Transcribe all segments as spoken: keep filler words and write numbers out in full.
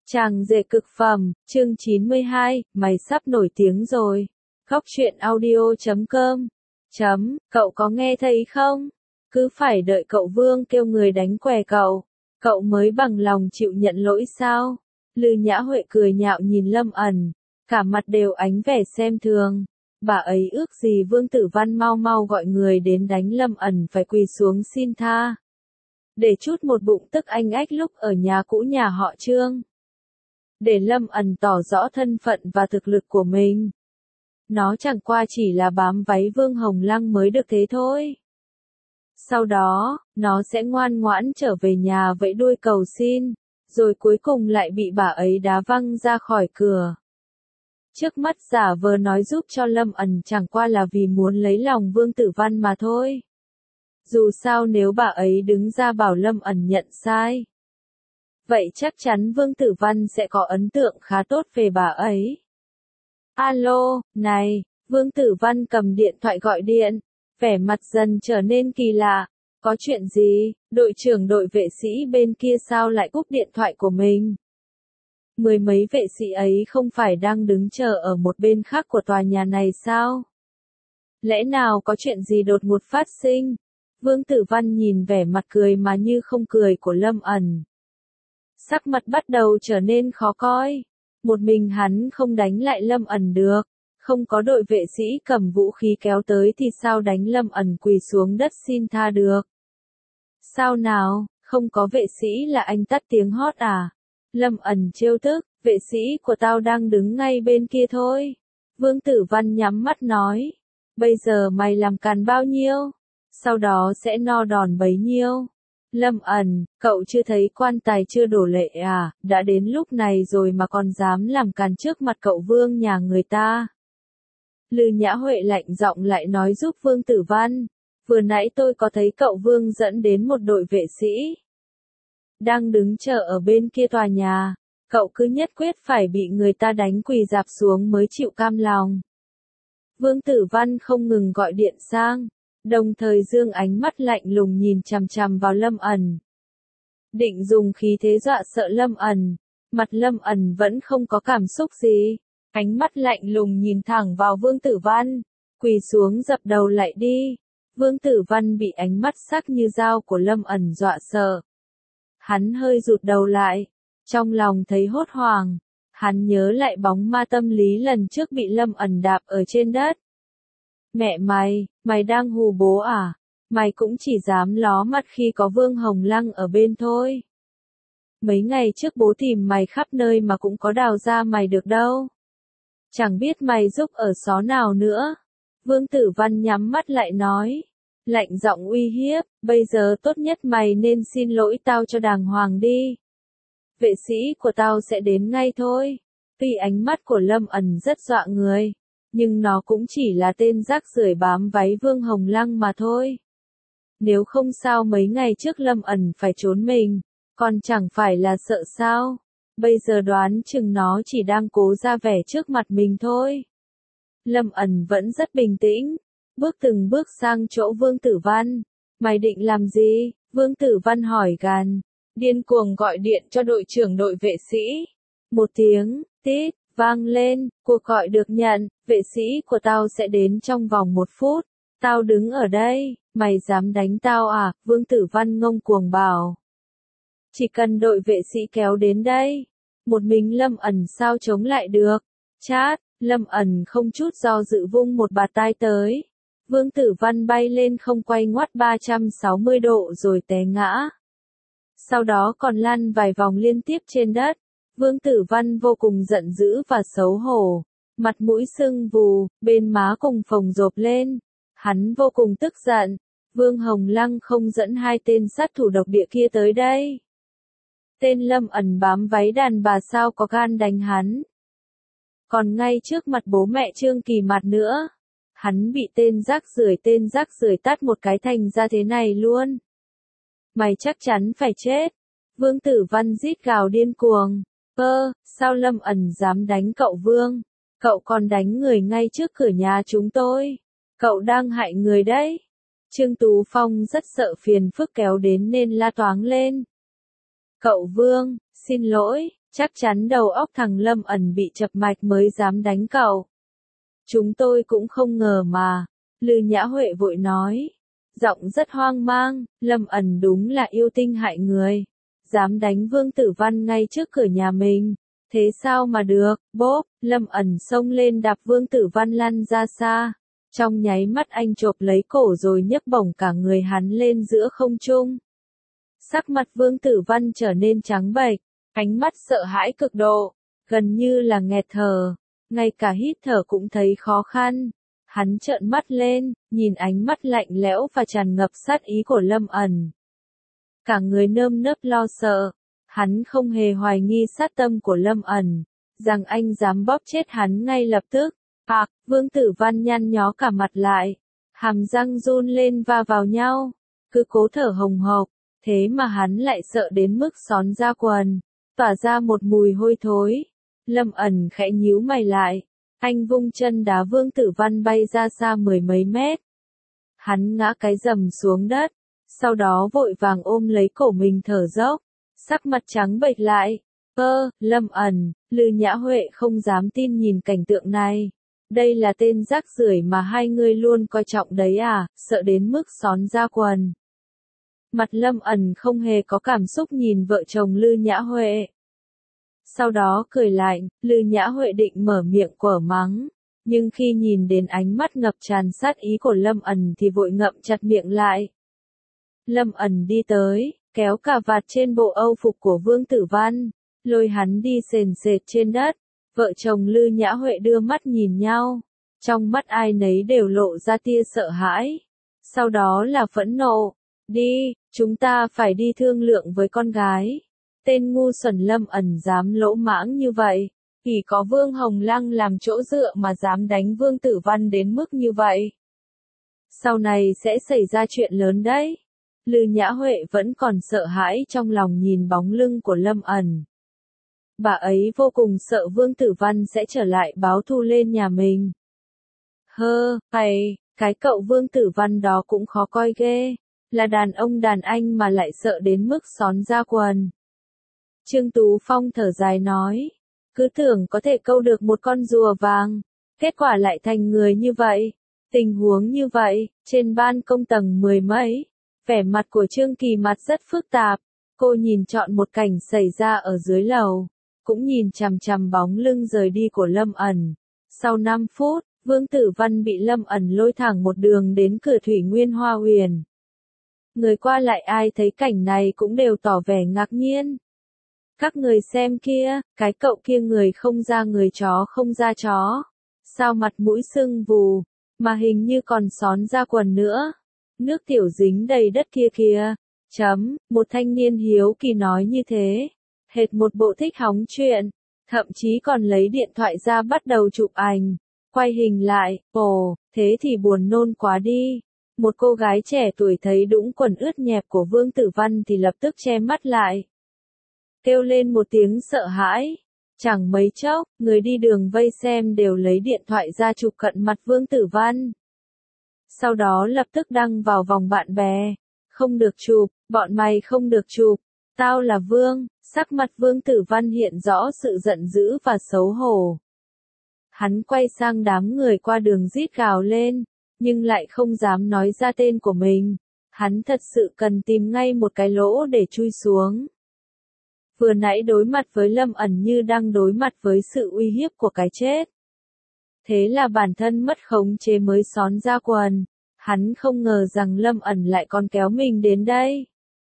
Chàng rể cực phẩm, chương chín mươi hai, mày sắp nổi tiếng rồi. Góc truyện audio chấm com. Chấm, cậu có nghe thấy không? Cứ phải đợi cậu Vương kêu người đánh què cậu. Cậu mới bằng lòng chịu nhận lỗi sao? Lư Nhã Huệ cười nhạo nhìn Lâm ẩn. Cả mặt đều ánh vẻ xem thường. Bà ấy ước gì Vương Tử Văn mau mau gọi người đến đánh Lâm ẩn phải quỳ xuống xin tha. Để chút một bụng tức anh ách lúc ở nhà cũ nhà họ Trương. Để Lâm ẩn tỏ rõ thân phận và thực lực của mình. Nó chẳng qua chỉ là bám váy Vương Hồng Lăng mới được thế thôi. Sau đó, nó sẽ ngoan ngoãn trở về nhà vẫy đuôi cầu xin, rồi cuối cùng lại bị bà ấy đá văng ra khỏi cửa. Trước mắt giả vờ nói giúp cho Lâm ẩn chẳng qua là vì muốn lấy lòng Vương Tử Văn mà thôi. Dù sao nếu bà ấy đứng ra bảo Lâm ẩn nhận sai, vậy chắc chắn Vương Tử Văn sẽ có ấn tượng khá tốt về bà ấy. Alo, này, Vương Tử Văn cầm điện thoại gọi điện, vẻ mặt dần trở nên kỳ lạ. Có chuyện gì, đội trưởng đội vệ sĩ bên kia sao lại cúp điện thoại của mình? Mười mấy vệ sĩ ấy không phải đang đứng chờ ở một bên khác của tòa nhà này sao? Lẽ nào có chuyện gì đột ngột phát sinh? Vương Tử Văn nhìn vẻ mặt cười mà như không cười của Lâm ẩn. Sắc mặt bắt đầu trở nên khó coi. Một mình hắn không đánh lại Lâm ẩn được. Không có đội vệ sĩ cầm vũ khí kéo tới thì sao đánh Lâm ẩn quỳ xuống đất xin tha được? Sao nào, không có vệ sĩ là anh tắt tiếng hót à? Lâm ẩn trêu tức, vệ sĩ của tao đang đứng ngay bên kia thôi. Vương Tử Văn nhắm mắt nói. Bây giờ mày làm càn bao nhiêu? Sau đó sẽ no đòn bấy nhiêu? Lâm ẩn, cậu chưa thấy quan tài chưa đổ lệ à, đã đến lúc này rồi mà còn dám làm càn trước mặt cậu Vương nhà người ta. Lư Nhã Huệ lạnh giọng lại nói giúp Vương Tử Văn. Vừa nãy tôi có thấy cậu Vương dẫn đến một đội vệ sĩ đang đứng chờ ở bên kia tòa nhà. Cậu cứ nhất quyết phải bị người ta đánh quỳ rạp xuống mới chịu cam lòng. Vương Tử Văn không ngừng gọi điện sang, đồng thời dương ánh mắt lạnh lùng nhìn chằm chằm vào Lâm ẩn. Định dùng khí thế dọa sợ Lâm ẩn. Mặt Lâm ẩn vẫn không có cảm xúc gì. Ánh mắt lạnh lùng nhìn thẳng vào Vương Tử Văn. Quỳ xuống dập đầu lại đi. Vương Tử Văn bị ánh mắt sắc như dao của Lâm ẩn dọa sợ. Hắn hơi rụt đầu lại. Trong lòng thấy hốt hoảng. Hắn nhớ lại bóng ma tâm lý lần trước bị Lâm ẩn đạp ở trên đất. Mẹ mày, mày đang hù bố à? Mày cũng chỉ dám ló mặt khi có Vương Hồng Lăng ở bên thôi. Mấy ngày trước bố tìm mày khắp nơi mà cũng có đào ra mày được đâu. Chẳng biết mày giúp ở xó nào nữa. Vương Tử Văn nhắm mắt lại nói. Lạnh giọng uy hiếp, bây giờ tốt nhất mày nên xin lỗi tao cho đàng hoàng đi. Vệ sĩ của tao sẽ đến ngay thôi. Tuy ánh mắt của Lâm ẩn rất dọa người, nhưng nó cũng chỉ là tên rác rưởi bám váy Vương Hồng Lăng mà thôi. Nếu không sao mấy ngày trước Lâm ẩn phải trốn mình, còn chẳng phải là sợ sao. Bây giờ đoán chừng nó chỉ đang cố ra vẻ trước mặt mình thôi. Lâm ẩn vẫn rất bình tĩnh, bước từng bước sang chỗ Vương Tử Văn. Mày định làm gì? Vương Tử Văn hỏi gàn. Điên cuồng gọi điện cho đội trưởng đội vệ sĩ. Một tiếng, tít, vang lên, cuộc gọi được nhận, vệ sĩ của tao sẽ đến trong vòng một phút. Tao đứng ở đây, mày dám đánh tao à? Vương Tử Văn ngông cuồng bảo. Chỉ cần đội vệ sĩ kéo đến đây, một mình Lâm ẩn sao chống lại được? Chát, Lâm ẩn không chút do dự vung một bạt tai tới. Vương Tử Văn bay lên không quay ngoắt ba trăm sáu mươi độ rồi té ngã. Sau đó còn lăn vài vòng liên tiếp trên đất. Vương Tử Văn vô cùng giận dữ và xấu hổ. Mặt mũi sưng vù, bên má cùng phồng rộp lên. Hắn vô cùng tức giận. Vương Hồng Lăng không dẫn hai tên sát thủ độc địa kia tới đây. Tên Lâm ẩn bám váy đàn bà sao có gan đánh hắn. Còn ngay trước mặt bố mẹ Trương Kỳ Mạt nữa. Hắn bị tên rác rưởi tên rác rưởi tát một cái thành ra thế này luôn. Mày chắc chắn phải chết. Vương Tử Văn rít gào điên cuồng. Ơ, sao Lâm ẩn dám đánh cậu Vương? Cậu còn đánh người ngay trước cửa nhà chúng tôi. Cậu đang hại người đấy. Trương Tú Phong rất sợ phiền phức kéo đến nên la toáng lên. Cậu Vương, xin lỗi, Chắc chắn đầu óc thằng Lâm ẩn bị chập mạch mới dám đánh cậu. Chúng tôi cũng không ngờ mà. Lư Nhã Huệ vội nói. Giọng rất hoang mang, Lâm ẩn đúng là yêu tinh hại người. Dám đánh Vương Tử Văn ngay trước cửa nhà mình. Thế sao mà được, bốp, Lâm ẩn xông lên đạp Vương Tử Văn lăn ra xa. Trong nháy mắt anh chộp lấy cổ rồi nhấc bổng cả người hắn lên giữa không trung. Sắc mặt Vương Tử Văn trở nên trắng bệch, ánh mắt sợ hãi cực độ, gần như là nghẹt thở, ngay cả hít thở cũng thấy khó khăn. Hắn trợn mắt lên, nhìn ánh mắt lạnh lẽo và tràn ngập sát ý của Lâm ẩn. Cả người nơm nớp lo sợ, hắn không hề hoài nghi sát tâm của Lâm ẩn, rằng anh dám bóp chết hắn ngay lập tức. Hạc, Vương Tử Văn nhăn nhó cả mặt lại, hàm răng run lên va vào nhau, cứ cố thở hồng hộc, thế mà hắn lại sợ đến mức xón ra quần, tỏa ra một mùi hôi thối. Lâm ẩn khẽ nhíu mày lại, anh vung chân đá Vương Tử Văn bay ra xa mười mấy mét. Hắn ngã cái rầm xuống đất, sau đó vội vàng ôm lấy cổ mình thở dốc, sắc mặt trắng bệch lại. Ơ, Lâm ẩn, Lư Nhã Huệ không dám tin nhìn cảnh tượng này. Đây là tên rác rưởi mà hai người luôn coi trọng đấy à, sợ đến mức xón ra quần. Mặt Lâm ẩn không hề có cảm xúc nhìn vợ chồng Lư Nhã Huệ. Sau đó cười lạnh, Lư Nhã Huệ định mở miệng quở mắng, nhưng khi nhìn đến ánh mắt ngập tràn sát ý của Lâm ẩn thì vội ngậm chặt miệng lại. Lâm ẩn đi tới, kéo cà vạt trên bộ âu phục của Vương Tử Văn, lôi hắn đi sền sệt trên đất. Vợ chồng Lư Nhã Huệ đưa mắt nhìn nhau, trong mắt ai nấy đều lộ ra tia sợ hãi, sau đó là phẫn nộ. Đi, chúng ta phải đi thương lượng với con gái. Tên ngu xuẩn Lâm ẩn dám lỗ mãng như vậy, chỉ có Vương Hồng Lăng làm chỗ dựa mà dám đánh Vương Tử Văn đến mức như vậy. Sau này sẽ xảy ra chuyện lớn đấy. Lư Nhã Huệ vẫn còn sợ hãi trong lòng nhìn bóng lưng của Lâm ẩn. Bà ấy vô cùng sợ Vương Tử Văn sẽ trở lại báo thù lên nhà mình. Hơ, hay, cái cậu Vương Tử Văn đó cũng khó coi ghê, là đàn ông đàn anh mà lại sợ đến mức xón ra quần. Trương Tú Phong thở dài nói, cứ tưởng có thể câu được một con rùa vàng, kết quả lại thành người như vậy. Tình huống như vậy, trên ban công tầng mười mấy, vẻ mặt của Trương Kỳ mặt rất phức tạp, cô nhìn trọn một cảnh xảy ra ở dưới lầu. Cũng nhìn chằm chằm bóng lưng rời đi của Lâm ẩn. Sau năm phút, Vương Tử Văn bị Lâm ẩn lôi thẳng một đường đến cửa Thủy Nguyên Hoa Huyền. Người qua lại ai thấy cảnh này cũng đều tỏ vẻ ngạc nhiên. Các người xem kia, cái cậu kia người không ra người chó không ra chó. Sao mặt mũi sưng vù, mà hình như còn xón ra quần nữa. Nước tiểu dính đầy đất kia kìa. Chấm, một thanh niên hiếu kỳ nói như thế. Hệt một bộ thích hóng chuyện, thậm chí còn lấy điện thoại ra bắt đầu chụp ảnh, quay hình lại. Ồ, thế thì buồn nôn quá đi. Một cô gái trẻ tuổi thấy đũng quần ướt nhẹp của Vương Tử Văn thì lập tức che mắt lại, kêu lên một tiếng sợ hãi. Chẳng mấy chốc, người đi đường vây xem đều lấy điện thoại ra chụp cận mặt Vương Tử Văn. Sau đó lập tức đăng vào vòng bạn bè. Không được chụp, bọn mày không được chụp, tao là Vương. Sắc mặt Vương Tử Văn hiện rõ sự giận dữ và xấu hổ. Hắn quay sang đám người qua đường rít gào lên, nhưng lại không dám nói ra tên của mình. Hắn thật sự cần tìm ngay một cái lỗ để chui xuống. Vừa nãy đối mặt với Lâm ẩn như đang đối mặt với sự uy hiếp của cái chết. Thế là bản thân mất khống chế mới xón ra quần. Hắn không ngờ rằng Lâm ẩn lại còn kéo mình đến đây.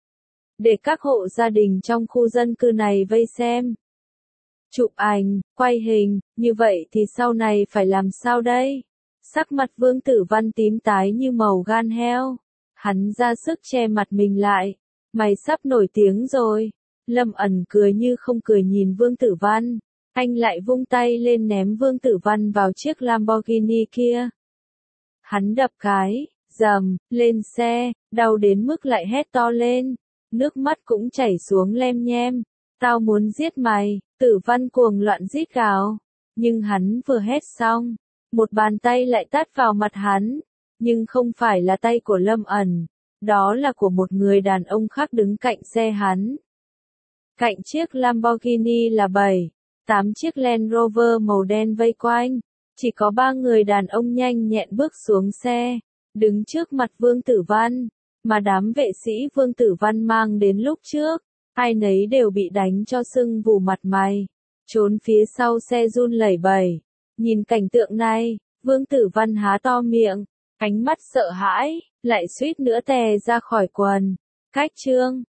Để các hộ gia đình trong khu dân cư này vây xem. Chụp ảnh, quay hình, như vậy thì sau này phải làm sao đây? Sắc mặt Vương Tử Văn tím tái như màu gan heo. Hắn ra sức che mặt mình lại. Mày sắp nổi tiếng rồi. Lâm ẩn cười như không cười nhìn Vương Tử Văn. Anh lại vung tay lên ném Vương Tử Văn vào chiếc Lamborghini kia. Hắn đập cái, dầm, lên xe, đau đến mức lại hét to lên. Nước mắt cũng chảy xuống lem nhem. Tao muốn giết mày, Tử Văn cuồng loạn rít gào. Nhưng hắn vừa hét xong, một bàn tay lại tát vào mặt hắn. Nhưng không phải là tay của Lâm ẩn, đó là của một người đàn ông khác đứng cạnh xe hắn. Cạnh chiếc Lamborghini là bảy, tám chiếc Land Rover màu đen vây quanh. Chỉ có ba người đàn ông nhanh nhẹn bước xuống xe, đứng trước mặt Vương Tử Văn, mà đám vệ sĩ Vương Tử Văn mang đến lúc trước, ai nấy đều bị đánh cho sưng vù mặt mày, trốn phía sau xe run lẩy bẩy. Nhìn cảnh tượng này, Vương Tử Văn há to miệng, ánh mắt sợ hãi, lại suýt nữa tè ra khỏi quần. Cách chương